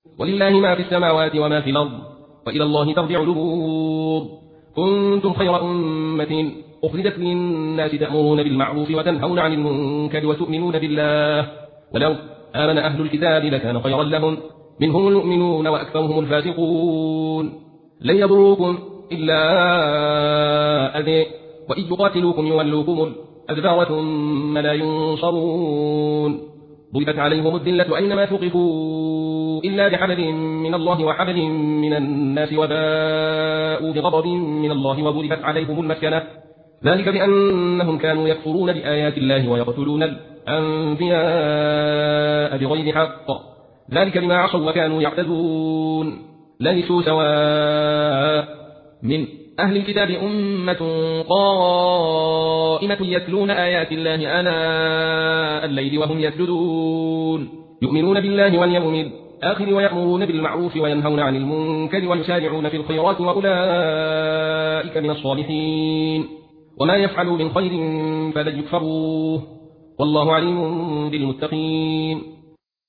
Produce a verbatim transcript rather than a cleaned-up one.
ولله ما في السماوات وما في الأرض وإلى الله ترجع الأمور. كنتم خير أمة أخرجت للناس تأمرون بالمعروف وتنهون عن المنكر وتؤمنون بالله ولو آمن أهل الكتاب لكان خيرا لهم منهم المؤمنون وأكثرهم الفاسقون. لن يضروكم إلا أذى وإن يقاتلوكم يولوكم الأدبار ثم لا ينصرون. ضربت عليهم الذلة أينما ثقفوا إلا بحبل من الله وحبل من الناس وباءوا بغضب من الله وضربت عليهم المسكنة ذلك بأنهم كانوا يكفرون بآيات الله ويقتلون الأنبياء بغير حق ذلك بما عصوا وكانوا يعتدون. ليسوا سواء من أهل الكتاب أمة قائمة يتلون آيات الله آناء الليل وهم يسجدون يؤمنون بالله واليوم الآخر ويأمرون بالمعروف وينهون عن المنكر ويسارعون في الخيرات وأولئك من الصالحين. وما يفعلوا من خير فلن يكفروه والله عليم بالمتقين.